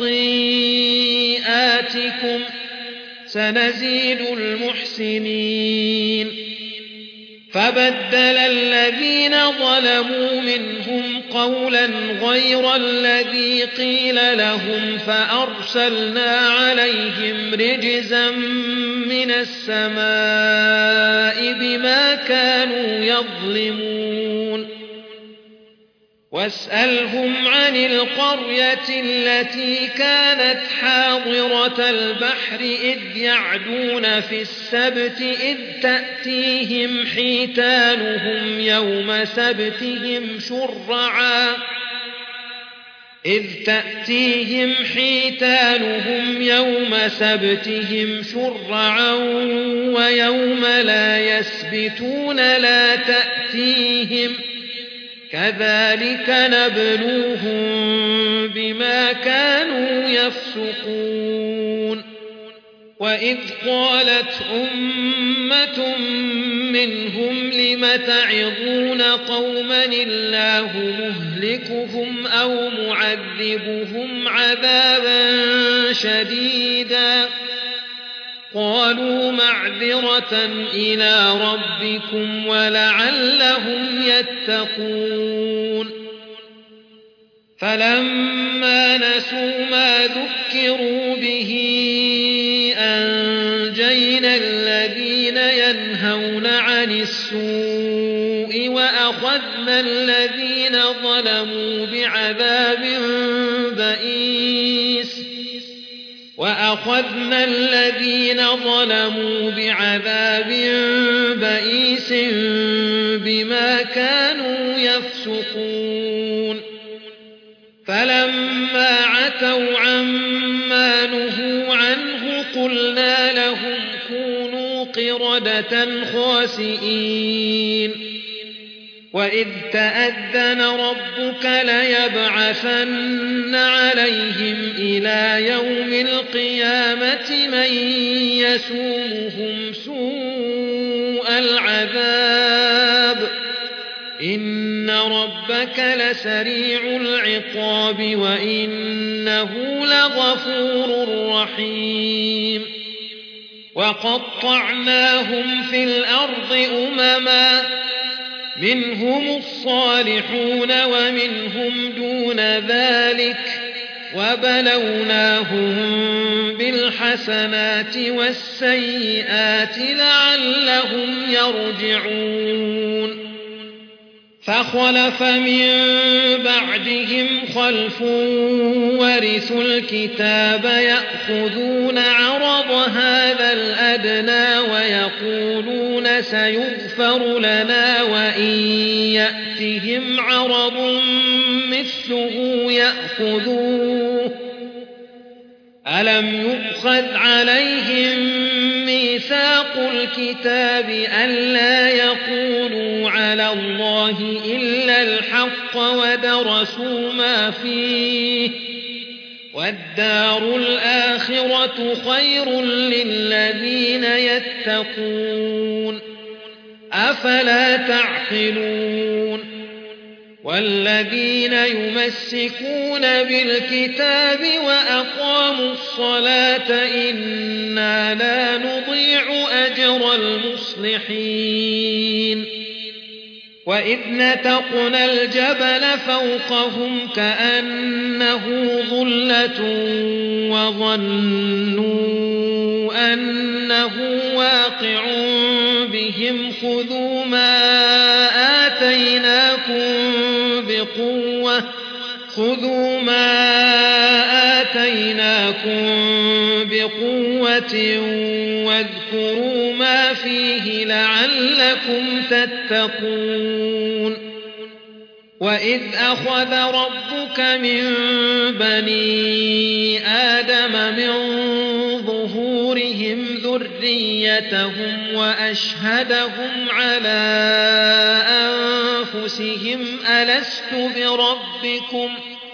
خطيئاتكم سنزيد المحسنين فبدل الذين ظلموا منهم قولا غير الذي قيل لهم فأرسلنا عليهم رجزا من السماء بما كانوا يظلمون واسألهم عن القرية التي كانت حاضرة البحر إذ يعدون في السبت إذ تأتيهم حيتانهم يوم سبتهم شرعا إذ تأتيهم حيتانهم يوم سبتهم شرعا ويوم لا يسبتون لا تأتيهم كذلك نبلوهم بما كانوا يفسقون وإذ قالت أمة منهم لم تعظون قوما الله مهلكهم أو معذبهم عذابا شديدا قالوا معذرة إلى ربكم ولعلهم يتقون فلما نسوا ما ذكروا به أنجينا الذين ينهون عن السوء وأخذنا الذين ظلموا بعذاب بئيس وأخذنا الذين ظلموا بعذاب بئيس بما كانوا يفسقون فلما عتوا عما نهوا عنه قردة خاسئين وإذ تأذن ربك ليبعثن عليهم إلى يوم القيامة من يسومهم سوء العذاب إن ربك لسريع العقاب وإنه لغفور رحيم وقطعناهم في الأرض أمما منهم الصالحون ومنهم دون ذلك وبلوناهم بالحسنات والسيئات لعلهم يرجعون فخلف من بعدهم خلف ورثوا الكتاب يأخذون عرض هذا الأدنى ويقولون سيغفر لنا وإن يأتهم عرض مثله يأخذوه ألم يؤخذ عليهم ميثاق الكتاب ألا يقولوا على الله إلا الحق ودرسوا ما فيه والدار الآخرة خير للذين يتقون أفلا تعقلون والذين يمسكون بالكتاب وأقاموا الصلاة إنا لا نضيع أجر المصلحين وإذ نتقنا الجبل فوقهم كأنه ظلة وظنوا أنه واقع بهم خذوا ما آتيناكم بقوة خذوا ما آتيناكم بقوة واذكروا ما فيه لعلكم تتقون وإذ أخذ ربك من بني آدم من ظهورهم ذريتهم وأشهدهم على أنفسهم ألست بربكم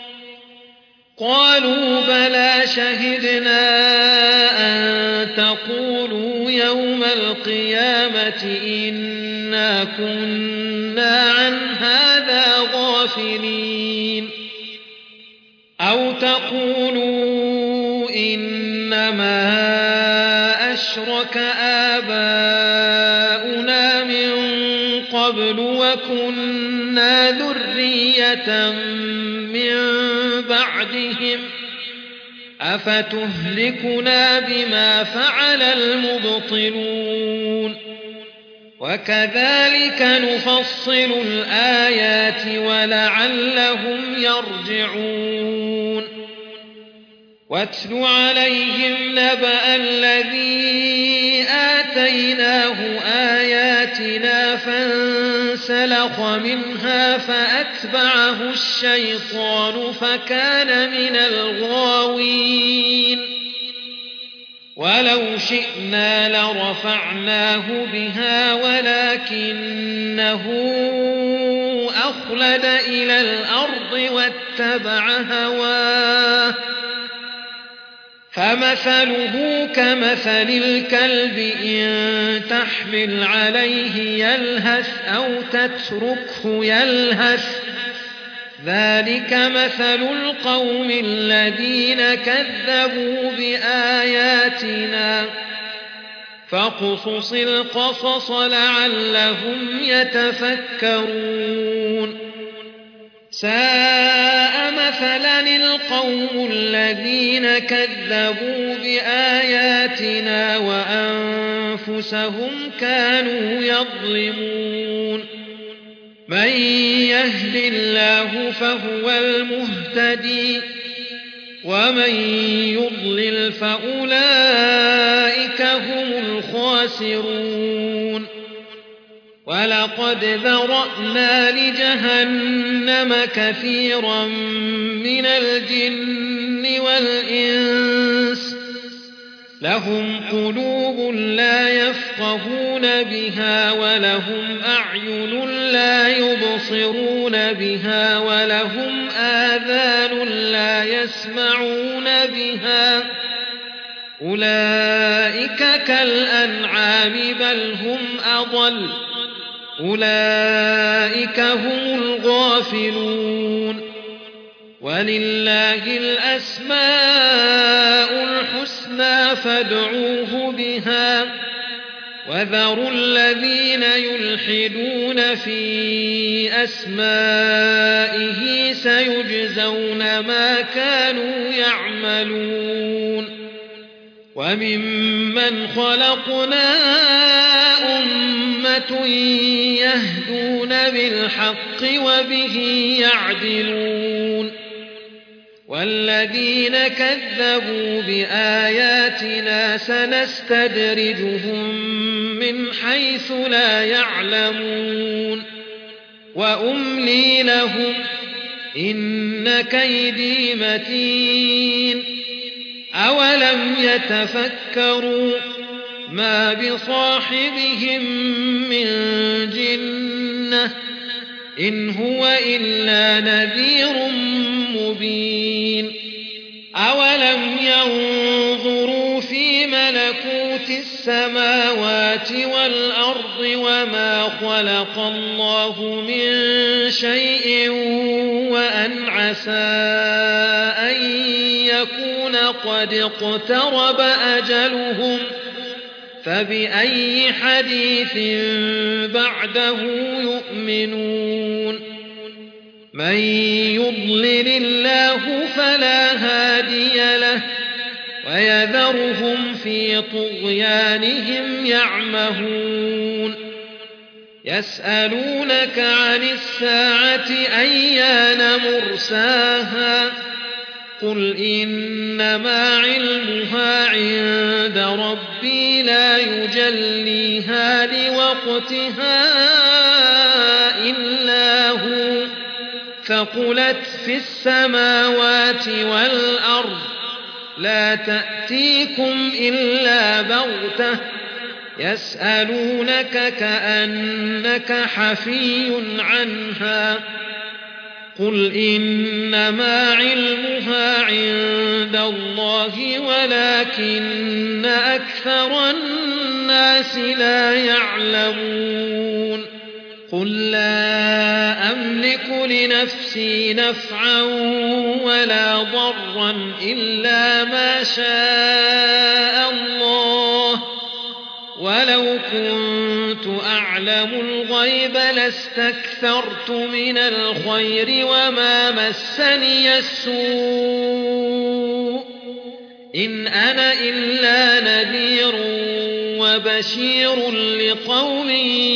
قالوا بلى شهدنا أن تقولوا يوم القيامة إنا كنا عن هذا غافلين أو تقولوا إنما أشرك آباؤنا من قبل وكنا ذرية من بعدهم أفتهلكنا بما فعل المبطلون وكذلك نفصل الآيات ولعلهم يرجعون واتل عليهم نبأ الذي آتيناه آياتنا فانسلخ منها فأتبعه الشيطان فكان من الغاوين ولو شئنا لرفعناه بها ولكنه أخلد إلى الأرض واتبع هواه فمثله كمثل الكلب إن تحمل عليه يلهث أو تتركه يلهث ذلك مثل القوم الذين كذبوا بآياتنا فاقصص القصص لعلهم يتفكرون ساء مثلا القوم الذين كذبوا بآياتنا وأنفسهم كانوا يظلمون من يهد الله فهو المهتدي ومن يضلل فأولئك هم الخاسرون ولقد ذرأنا لجهنم كثيرا من الجن والإنس لهم قلوب لا يفقهون بها ولهم أعين لا يبصرون بها ولهم آذان لا يسمعون بها أولئك كالأنعام بل هم أضل أولئك هم الغافلون ولله الأسماء الحسنى فادعوه بها وذروا الذين يلحدون في أسمائه سيجزون ما كانوا يعملون وممن خلقنا أمة يهدون بالحق وبه يعدلون والذين كذبوا بآياتنا سنستدرجهم من حيث لا يعلمون وأملي لهم إن كيدي متين أولم يتفكروا ما بصاحبهم من جنة إن هو إلا نذير مبين أولم ينظروا في ملكوت السماوات والأرض وما خلق الله من شيء وأن عسى أن يكون قد اقترب أجلهم فبأي حديث بعده يؤمنون من يضلل الله فلا هادي له ويذرهم في طغيانهم يعمهون يسألونك عن الساعة أيان مرساها قل إنما علمها عند ربي لا يجليها لوقتها إلا هو ثقلت في السماوات والأرض لا تأتيكم إلا بغتة يسألونك كأنك حفي عنها قل إنما علمها عند الله ولكن أكثر الناس لا يعلمون قل لا أملك لنفسي نفعا ولا ضرا إلا ما شاء الله ولو كنت أعلم الغيب لاستكثرت من الخير وما مسني السوء إن أنا إلا نذير وبشير لقوم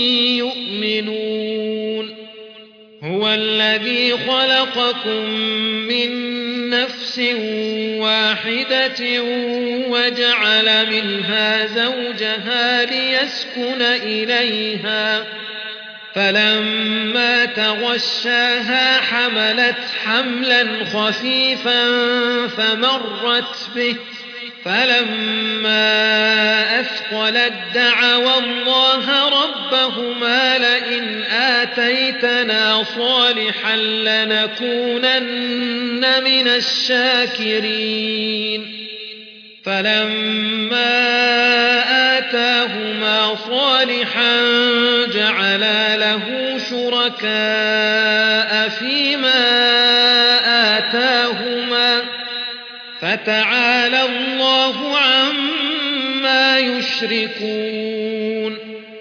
يؤمنون هو الذي خلقكم من نفس واحدة وجعل منها زوجها ليسكن إليها فلما تغشاها حملت حملا خفيفا فمرت به فلما أثقلت دعوا الله ربهما لئن آتيتنا صالحا لنكونن من الشاكرين فلما آتاهما صالحا جعلا له شركاء فيما آتاهما فتعالى الله عما يشركون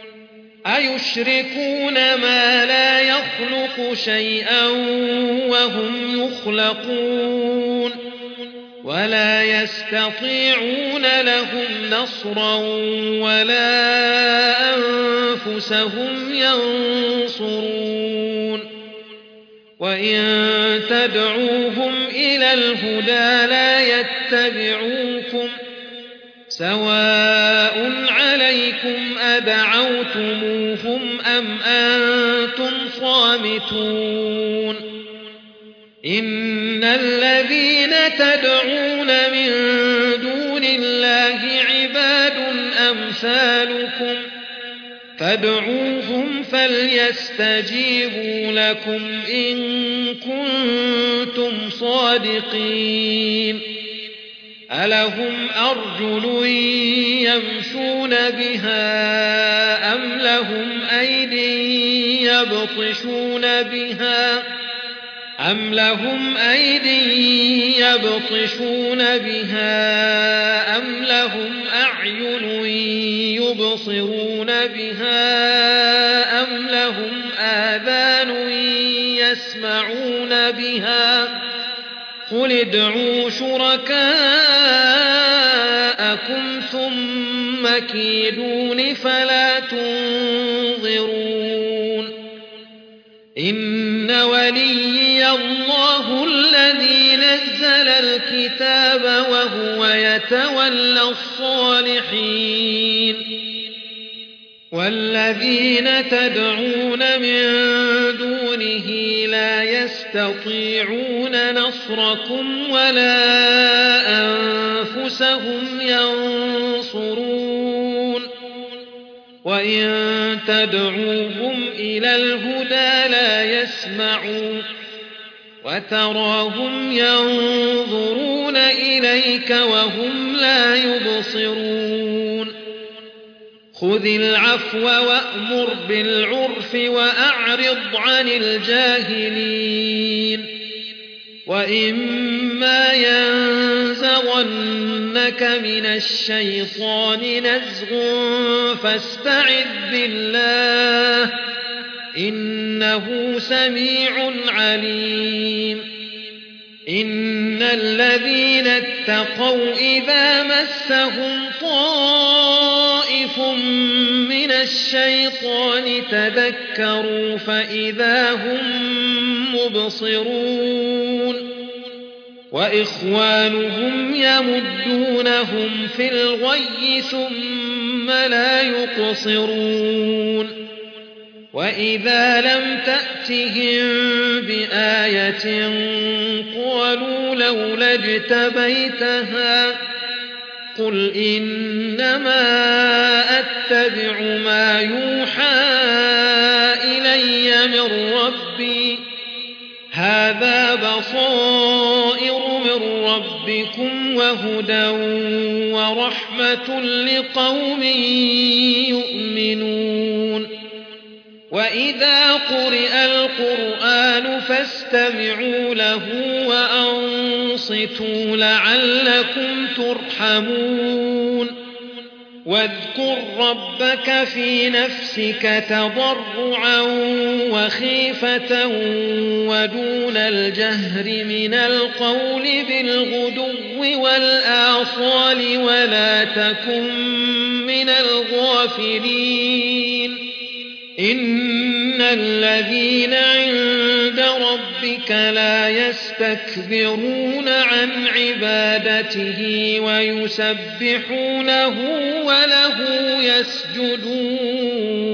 أيشركون ما لا يخلق شيئا وهم يخلقون ولا يستطيعون لهم نصرا ولا أنفسهم ينصرون وإن تدعوهم إلى الهدى لا يتبعوكم سواء عليكم أدعوتموهم أم أنتم صامتون إن الذين تدعون من دون الله أمثالكم فادعوهم فليستجيبوا لكم إن كنتم صادقين ألهم أرجل يمشون بها أم لهم أيد يبطشون بها أم لهم أيد يبطشون بها أم لهم أعين يبصرون بها أم لهم آذان يسمعون بها قل ادعوا شركاءكم ثم كيدون فلا تنظرون إن وليي الله الذي نزل الكتاب وهو يتولى الصالحين والذين تدعون من دونه لا يستطيعون نصركم ولا أنفسهم ينصرون وإن تدعوهم إلى الهدى لا يسمعون وتراهم ينظرون إليك وهم لا يبصرون خذ العفو وأمر بالعرف وأعرض عن الجاهلين وإما ينزغنك من الشيطان نزغ فاستعذ بالله إنه سميع عليم إن الذين اتقوا إذا مسهم طائف من الشيطان تذكروا فإذا هم مبصرون وإخوانهم يمدونهم في الغي ثم لا يقصرون وإذا لم تأتهم بآية قالوا لولا اجتبيتها قل إنما أتبع ما يوحى إلي من ربي هذا بصائر من ربكم وهدى ورحمة لقوم يؤمنون وإذا قرئ القرآن فاستمعوا له وأنصتوا لعلكم ترحمون واذكر ربك في نفسك تضرعا وخيفة ودون الجهر من القول بالغدو والآصال ولا تكن من الغافلين إن الذين عند ربك لا يستكبرون عن عبادته ويسبحونه وله يسجدون